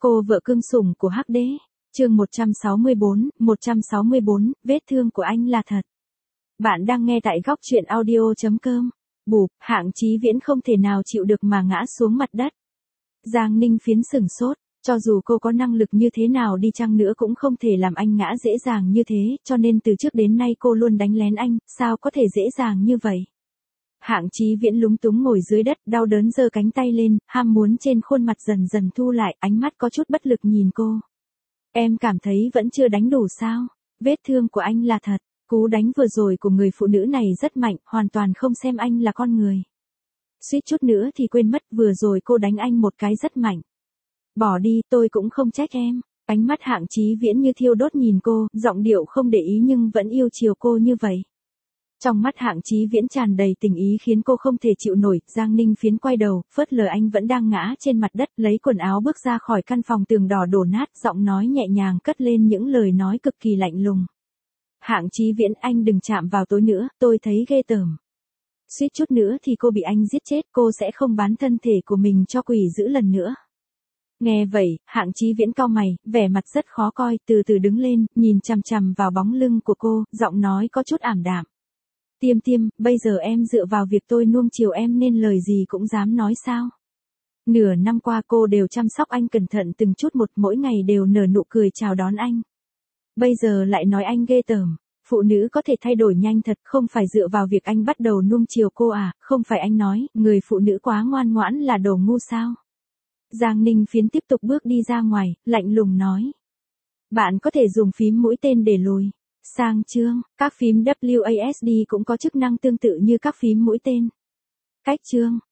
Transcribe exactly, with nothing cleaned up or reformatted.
Cô vợ cưng sủng của Hắc Đế. Chương một trăm sáu mươi bốn, một trăm sáu mươi bốn, vết thương của anh là thật. Bạn đang nghe tại góc truyện audio chấm com. Bụp, Hạng Chí Viễn không thể nào chịu được mà ngã xuống mặt đất. Giang Ninh Phiến sửng sốt, cho dù cô có năng lực như thế nào đi chăng nữa cũng không thể làm anh ngã dễ dàng như thế, cho nên từ trước đến nay cô luôn đánh lén anh, sao có thể dễ dàng như vậy. Hạng Chí Viễn lúng túng ngồi dưới đất, đau đớn giơ cánh tay lên, ham muốn trên khuôn mặt dần dần thu lại, ánh mắt có chút bất lực nhìn cô. Em cảm thấy vẫn chưa đánh đủ sao? Vết thương của anh là thật, cú đánh vừa rồi của người phụ nữ này rất mạnh, hoàn toàn không xem anh là con người. Suýt chút nữa thì quên mất vừa rồi cô đánh anh một cái rất mạnh. Bỏ đi, tôi cũng không trách em. Ánh mắt Hạng Chí Viễn như thiêu đốt nhìn cô, giọng điệu không để ý nhưng vẫn yêu chiều cô như vậy. Trong mắt Hạng Chí Viễn tràn đầy tình ý khiến cô không thể chịu nổi. Giang Ninh Phiến quay đầu, phớt lờ anh vẫn đang ngã trên mặt đất, lấy quần áo bước ra khỏi căn phòng tường đỏ đổ nát, giọng nói nhẹ nhàng cất lên những lời nói cực kỳ lạnh lùng. Hạng Chí Viễn, anh đừng chạm vào tôi nữa, tôi thấy ghê tởm. Suýt chút nữa thì cô bị anh giết chết, cô sẽ không bán thân thể của mình cho quỷ dữ lần nữa. Nghe vậy, Hạng Chí Viễn cau mày, vẻ mặt rất khó coi, từ từ đứng lên, nhìn chằm chằm vào bóng lưng của cô, giọng nói có chút ảm đạm. Tiêm Tiêm, bây giờ em dựa vào việc tôi nuông chiều em nên lời gì cũng dám nói sao? Nửa năm qua cô đều chăm sóc anh cẩn thận từng chút một, mỗi ngày đều nở nụ cười chào đón anh. Bây giờ lại nói anh ghê tởm. Phụ nữ có thể thay đổi nhanh thật, không phải dựa vào việc anh bắt đầu nuông chiều cô à, không phải anh nói, người phụ nữ quá ngoan ngoãn là đồ ngu sao? Giang Ninh Phiến tiếp tục bước đi ra ngoài, lạnh lùng nói. Bạn có thể dùng phím mũi tên để lùi sang chương, các phím vê kép a ét đê cũng có chức năng tương tự như các phím mũi tên. Cách chương,